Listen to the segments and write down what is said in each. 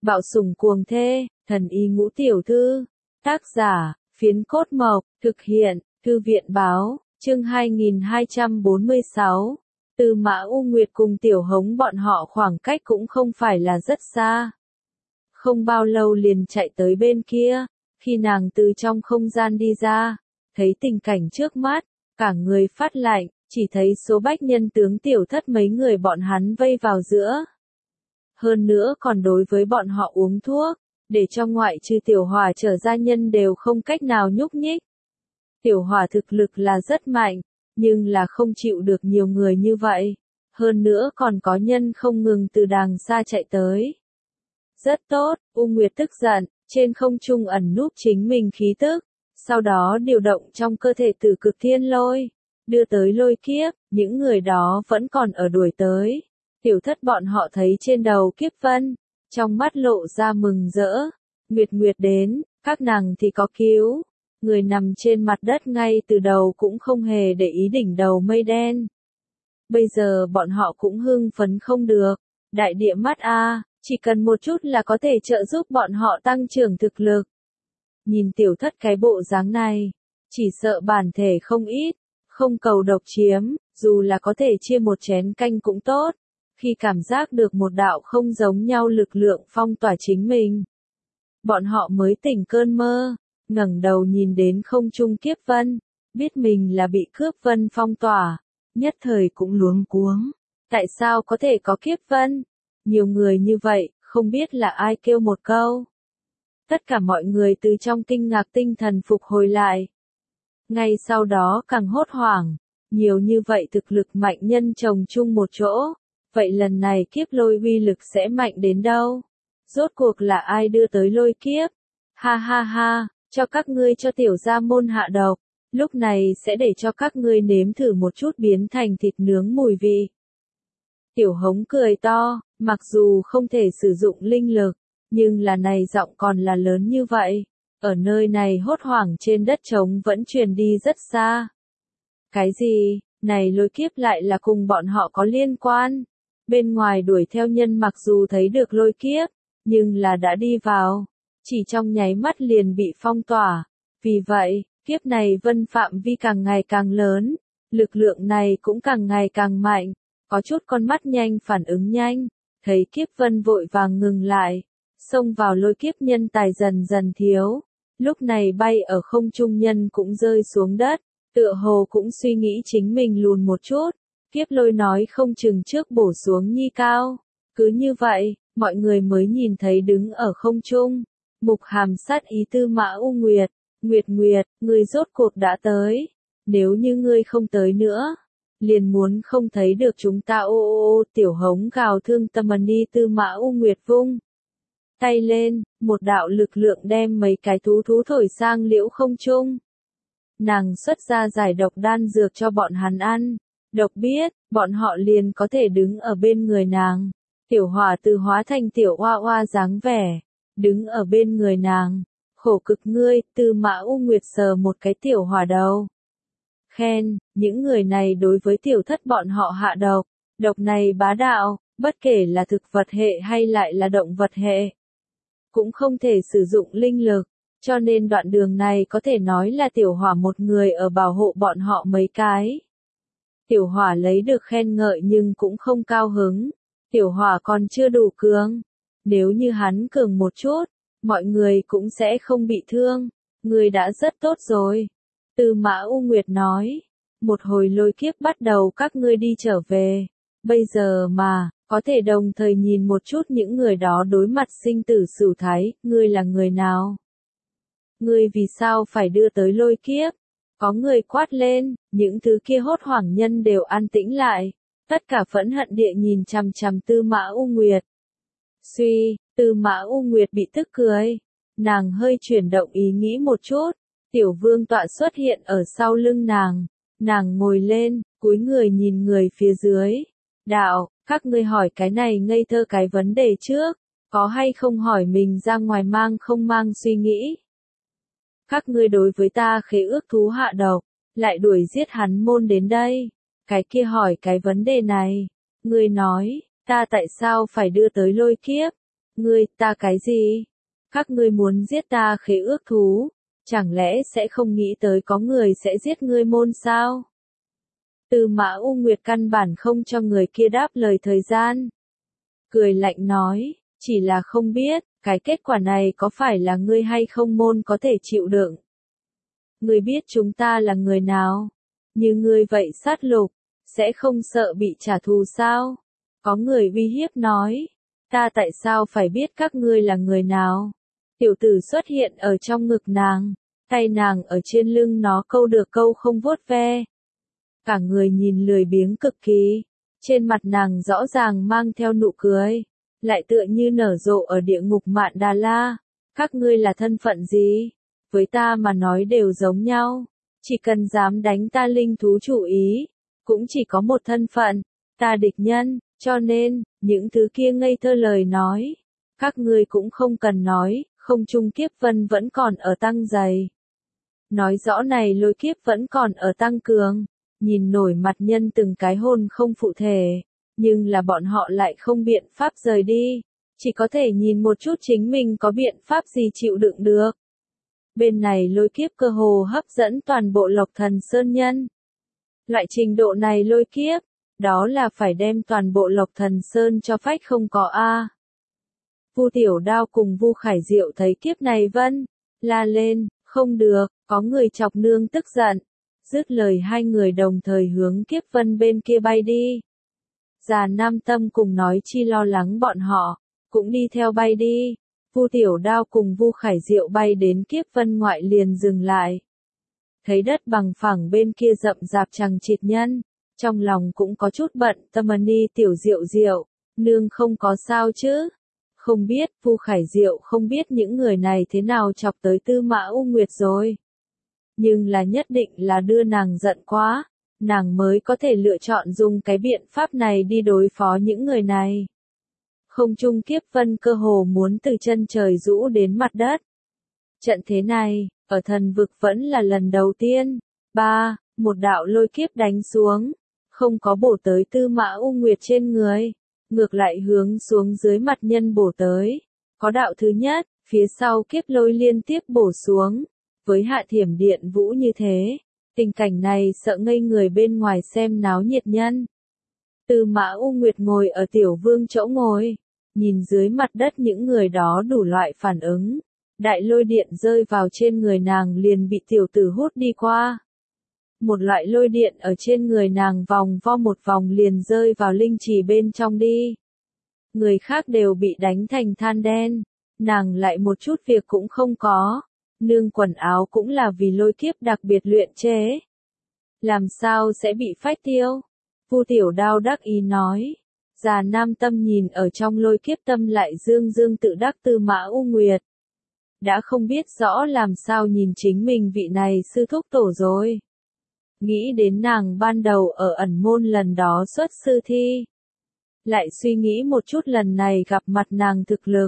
Bạo sủng cuồng thê, thần y ngũ tiểu thư. Tác giả, Phiến Cốt Mộc, thực hiện, Thư viện báo, chương 2246. Tư Mã U Nguyệt cùng Tiểu Hống bọn họ khoảng cách cũng không phải là rất xa. Không bao lâu liền chạy tới bên kia, khi nàng từ trong không gian đi ra, thấy tình cảnh trước mắt, cả người phát lạnh, chỉ thấy số bách nhân tướng Tiểu Thất mấy người bọn hắn vây vào giữa. Hơn nữa còn đối với bọn họ uống thuốc, để cho ngoại trừ Tiểu Hỏa trở ra nhân đều không cách nào nhúc nhích. Tiểu Hỏa thực lực là rất mạnh, nhưng là không chịu được nhiều người như vậy. Hơn nữa còn có nhân không ngừng từ đàng xa chạy tới. Rất tốt, U Nguyệt tức giận, trên không trung ẩn núp chính mình khí tức, sau đó điều động trong cơ thể Tử Cực Thiên Lôi, đưa tới lôi kiếp, những người đó vẫn còn ở đuổi tới. Tiểu Thất bọn họ thấy trên đầu kiếp vân, trong mắt lộ ra mừng rỡ. Nguyệt Nguyệt đến, các nàng thì có cứu. Người nằm trên mặt đất ngay từ đầu cũng không hề để ý đỉnh đầu mây đen. Bây giờ bọn họ cũng hưng phấn không được. Đại địa mắt a, chỉ cần một chút là có thể trợ giúp bọn họ tăng trưởng thực lực. Nhìn Tiểu Thất cái bộ dáng này, chỉ sợ bản thể không ít, không cầu độc chiếm, dù là có thể chia một chén canh cũng tốt. Khi cảm giác được một đạo không giống nhau lực lượng phong tỏa chính mình, bọn họ mới tỉnh cơn mơ, ngẩng đầu nhìn đến không trung kiếp vân, biết mình là bị cướp vân phong tỏa, nhất thời cũng luống cuống. Tại sao có thể có kiếp vân? Nhiều người như vậy, không biết là ai kêu một câu. Tất cả mọi người từ trong kinh ngạc tinh thần phục hồi lại. Ngay sau đó càng hốt hoảng, nhiều như vậy thực lực mạnh nhân chồng chung một chỗ. Vậy lần này kiếp lôi uy lực sẽ mạnh đến đâu? Rốt cuộc là ai đưa tới lôi kiếp? Ha ha ha, cho các ngươi cho tiểu gia môn hạ độc, lúc này sẽ để cho các ngươi nếm thử một chút biến thành thịt nướng mùi vị. Tiểu Hống cười to, mặc dù không thể sử dụng linh lực, nhưng là này giọng còn là lớn như vậy. Ở nơi này hốt hoảng trên đất trống vẫn truyền đi rất xa. Cái gì, này lôi kiếp lại là cùng bọn họ có liên quan? Bên ngoài đuổi theo nhân mặc dù thấy được lôi kiếp, nhưng là đã đi vào, chỉ trong nháy mắt liền bị phong tỏa. Vì vậy, kiếp này vân phạm vi càng ngày càng lớn, lực lượng này cũng càng ngày càng mạnh, có chút con mắt nhanh phản ứng nhanh, thấy kiếp vân vội vàng ngừng lại, xông vào lôi kiếp nhân tài dần dần thiếu. Lúc này bay ở không trung nhân cũng rơi xuống đất, tựa hồ cũng suy nghĩ chính mình lùn một chút. Kiếp lôi nói không chừng trước bổ xuống nhi cao. Cứ như vậy, mọi người mới nhìn thấy đứng ở không trung. Mục hàm sát ý Tư Mã U Nguyệt. Nguyệt Nguyệt, ngươi rốt cuộc đã tới. Nếu như ngươi không tới nữa, liền muốn không thấy được chúng ta. Ô. Tiểu Hống gào thương tâm đi. Tư Mã U Nguyệt vung tay lên, một đạo lực lượng đem mấy cái thú thổi sang liễu không trung. Nàng xuất ra giải độc đan dược cho bọn hắn ăn. Độc biết, bọn họ liền có thể đứng ở bên người nàng. Tiểu Hỏa từ hóa thành tiểu oa oa dáng vẻ, đứng ở bên người nàng. Khổ cực ngươi, Tư Mã U Nguyệt sờ một cái Tiểu Hỏa đầu. Khen, những người này đối với Tiểu Thất bọn họ hạ độc. Độc này bá đạo, bất kể là thực vật hệ hay lại là động vật hệ, cũng không thể sử dụng linh lực. Cho nên đoạn đường này có thể nói là Tiểu Hỏa một người ở bảo hộ bọn họ mấy cái. Tiểu Hỏa lấy được khen ngợi nhưng cũng không cao hứng. Tiểu Hỏa còn chưa đủ cường. Nếu như hắn cường một chút, mọi người cũng sẽ không bị thương. Người đã rất tốt rồi. Tư Mã U Nguyệt nói. Một hồi lôi kiếp bắt đầu các ngươi đi trở về. Bây giờ mà, có thể đồng thời nhìn một chút những người đó đối mặt sinh tử sửu thái. Ngươi là người nào? Ngươi vì sao phải đưa tới lôi kiếp? Có người quát lên, những thứ kia hốt hoảng nhân đều an tĩnh lại. Tất cả phẫn hận địa nhìn chằm chằm Tư Mã U Nguyệt. Suy, Tư Mã U Nguyệt bị tức cười. Nàng hơi chuyển động ý nghĩ một chút. Tiểu vương tọa xuất hiện ở sau lưng nàng. Nàng ngồi lên, cúi người nhìn người phía dưới. Đạo, các ngươi hỏi cái này ngây thơ cái vấn đề trước. Có hay không hỏi mình ra ngoài mang không mang suy nghĩ. Các ngươi đối với ta khế ước thú hạ độc, lại đuổi giết hắn môn đến đây. Cái kia hỏi cái vấn đề này. Ngươi nói, ta tại sao phải đưa tới lôi kiếp? Ngươi, ta cái gì? Các ngươi muốn giết ta khế ước thú, chẳng lẽ sẽ không nghĩ tới có người sẽ giết ngươi môn sao? Tư Mã U Nguyệt căn bản không cho người kia đáp lời thời gian. Cười lạnh nói, chỉ là không biết, cái kết quả này có phải là ngươi hay không môn có thể chịu đựng. Ngươi biết chúng ta là người nào? Như ngươi vậy sát lục, sẽ không sợ bị trả thù sao? Có người uy hiếp nói, ta tại sao phải biết các ngươi là người nào? Tiểu tử xuất hiện ở trong ngực nàng, tay nàng ở trên lưng nó câu được câu không vuốt ve. Cả người nhìn lười biếng cực kỳ, trên mặt nàng rõ ràng mang theo nụ cười, lại tựa như nở rộ ở địa ngục Mạn Đà La. Các ngươi là thân phận gì? Với ta mà nói đều giống nhau, chỉ cần dám đánh ta linh thú chủ ý, cũng chỉ có một thân phận, ta địch nhân, cho nên, những thứ kia ngây thơ lời nói, các ngươi cũng không cần nói, không trung kiếp vân vẫn còn ở tăng dày. Nói rõ này lôi kiếp vẫn còn ở tăng cường, nhìn nổi mặt nhân từng cái hồn không phụ thể, nhưng là bọn họ lại không biện pháp rời đi, chỉ có thể nhìn một chút chính mình có biện pháp gì chịu đựng được. Bên này lôi kiếp cơ hồ hấp dẫn toàn bộ Lộc Thần Sơn nhân. Loại trình độ này lôi kiếp, đó là phải đem toàn bộ Lộc Thần Sơn cho phách không có a. Vu Tiểu Đao cùng Vu Khải Diệu thấy kiếp này vân, la lên, không được, có người chọc nương tức giận. Dứt lời hai người đồng thời hướng kiếp vân bên kia bay đi. Già Nam Tâm cùng nói chi lo lắng bọn họ, cũng đi theo bay đi. Vu Tiểu Đao cùng Vu Khải Diệu bay đến kiếp vân ngoại liền dừng lại. Thấy đất bằng phẳng bên kia rậm rạp chằng chịt nhân, trong lòng cũng có chút bận tâm. Ni Tiểu Diệu Diệu, nương không có sao chứ? Không biết, Vu Khải Diệu không biết những người này thế nào chọc tới Tư Mã U Nguyệt rồi. Nhưng là nhất định là đưa nàng giận quá, nàng mới có thể lựa chọn dùng cái biện pháp này đi đối phó những người này. Không trung kiếp vân cơ hồ muốn từ chân trời rũ đến mặt đất. Trận thế này, ở thần vực vẫn là lần đầu tiên. Một đạo lôi kiếp đánh xuống, không có bổ tới Tư Mã U Nguyệt trên người, ngược lại hướng xuống dưới mặt nhân bổ tới. Có đạo thứ nhất, phía sau kiếp lôi liên tiếp bổ xuống, với hạ thiểm điện vũ như thế. Tình cảnh này sợ ngây người bên ngoài xem náo nhiệt nhân. Tư Mã U Nguyệt ngồi ở tiểu vương chỗ ngồi, nhìn dưới mặt đất những người đó đủ loại phản ứng. Đại lôi điện rơi vào trên người nàng liền bị tiểu tử hút đi qua. Một loại lôi điện ở trên người nàng vòng vo một vòng liền rơi vào linh trì bên trong đi. Người khác đều bị đánh thành than đen, nàng lại một chút việc cũng không có. Nương quần áo cũng là vì lôi kiếp đặc biệt luyện chế. Làm sao sẽ bị phách tiêu? Vu Tiểu Đao đắc ý nói. Già Nam Tâm nhìn ở trong lôi kiếp tâm lại dương dương tự đắc Tư Mã U Nguyệt. Đã không biết rõ làm sao nhìn chính mình vị này sư thúc tổ rồi. Nghĩ đến nàng ban đầu ở ẩn môn lần đó xuất sư thi. Lại suy nghĩ một chút lần này gặp mặt nàng thực lực.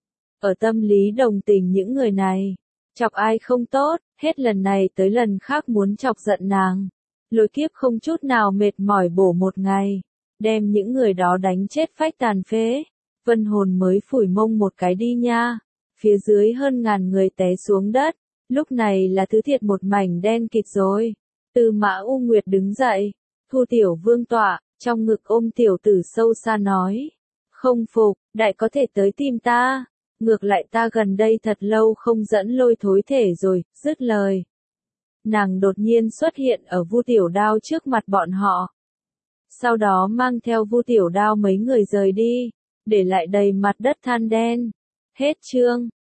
Ở tâm lý đồng tình những người này. Chọc ai không tốt, hết lần này tới lần khác muốn chọc giận nàng. Lôi kiếp không chút nào mệt mỏi bổ một ngày. Đem những người đó đánh chết phách tàn phế. Vân hồn mới phủi mông một cái đi nha. Phía dưới hơn ngàn người té xuống đất. Lúc này là thứ thiệt một mảnh đen kịt rồi. Tư Mã U Nguyệt đứng dậy. Thu tiểu vương tọa, trong ngực ôm tiểu tử sâu xa nói. Không phục, đại có thể tới tìm ta. Ngược lại ta gần đây thật lâu không dẫn lôi thối thể rồi, dứt lời. Nàng đột nhiên xuất hiện ở Vu Tiểu Đao trước mặt bọn họ. Sau đó mang theo Vu Tiểu Đao mấy người rời đi, để lại đầy mặt đất than đen. Hết chương.